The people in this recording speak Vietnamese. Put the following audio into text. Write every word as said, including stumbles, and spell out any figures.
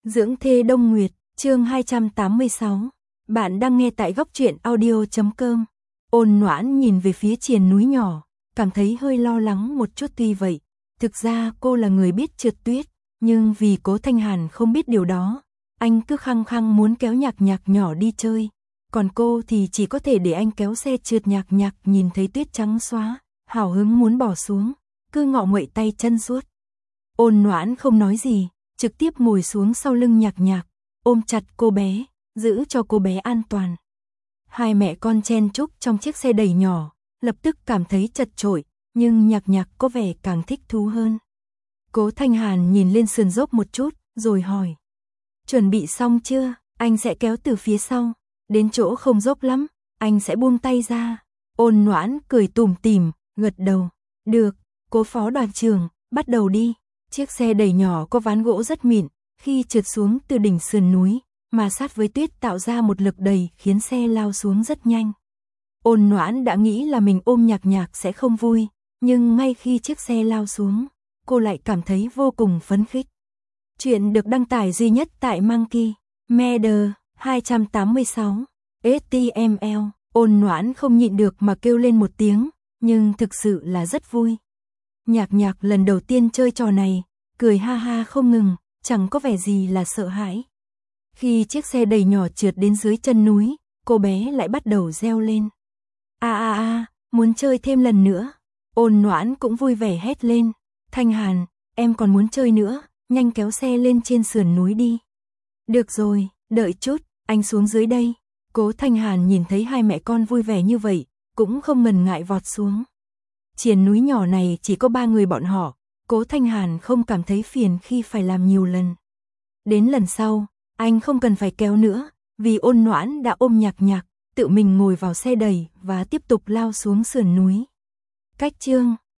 Dưỡng thê Đông Nguyệt, chương hai trăm tám mươi sáu. Bạn đang nghe tại góc truyện audio chấm com. Ôn Noãn nhìn về phía triền núi nhỏ, cảm thấy hơi lo lắng một chút. Tuy vậy, thực ra cô là người biết trượt tuyết, nhưng vì Cố Thanh Hàn không biết điều đó, anh cứ khăng khăng muốn kéo Nhạc Nhạc nhỏ đi chơi. Còn cô thì chỉ có thể để anh kéo xe trượt. Nhạc Nhạc nhìn thấy tuyết trắng xóa, hào hứng muốn bỏ xuống, cứ ngọ nguậy tay chân suốt. Ôn Noãn không nói gì, trực tiếp ngồi xuống sau lưng Nhạc Nhạc, ôm chặt cô bé, giữ cho cô bé an toàn. Hai mẹ con chen chúc trong chiếc xe đẩy nhỏ, lập tức cảm thấy chật chội, nhưng Nhạc Nhạc có vẻ càng thích thú hơn. Cố Thanh Hàn nhìn lên sườn dốc một chút, rồi hỏi. Chuẩn bị xong chưa? Anh sẽ kéo từ phía sau. Đến chỗ không dốc lắm, anh sẽ buông tay ra. Ôn Noãn cười tủm tỉm, gật đầu. Được, Cố phó đoàn trưởng, bắt đầu đi. Chiếc xe đẩy nhỏ có ván gỗ rất mịn, khi trượt xuống từ đỉnh sườn núi, mà sát với tuyết tạo ra một lực đẩy khiến xe lao xuống rất nhanh. Ôn Noãn đã nghĩ là mình ôm Nhạc Nhạc sẽ không vui, nhưng ngay khi chiếc xe lao xuống, cô lại cảm thấy vô cùng phấn khích. Chuyện được đăng tải duy nhất tại Monkey Media hai trăm tám mươi sáu. ếch ti em eo. Ôn Noãn không nhịn được mà kêu lên một tiếng, nhưng thực sự là rất vui. Nhạc Nhạc lần đầu tiên chơi trò này, cười ha ha không ngừng, chẳng có vẻ gì là sợ hãi. Khi chiếc xe đẩy nhỏ trượt đến dưới chân núi, cô bé lại bắt đầu reo lên. A a a, muốn chơi thêm lần nữa. Ôn Noãn cũng vui vẻ hét lên. Thanh Hàn, em còn muốn chơi nữa, nhanh kéo xe lên trên sườn núi đi. Được rồi, đợi chút, anh xuống dưới đây. Cố Thanh Hàn nhìn thấy hai mẹ con vui vẻ như vậy, cũng không ngần ngại vọt xuống. Triền núi nhỏ này chỉ có ba người bọn họ, Cố Thanh Hàn không cảm thấy phiền khi phải làm nhiều lần. Đến lần sau, anh không cần phải kéo nữa, vì Ôn Noãn đã ôm Nhạc Nhạc, tự mình ngồi vào xe đẩy và tiếp tục lao xuống sườn núi. Cách chương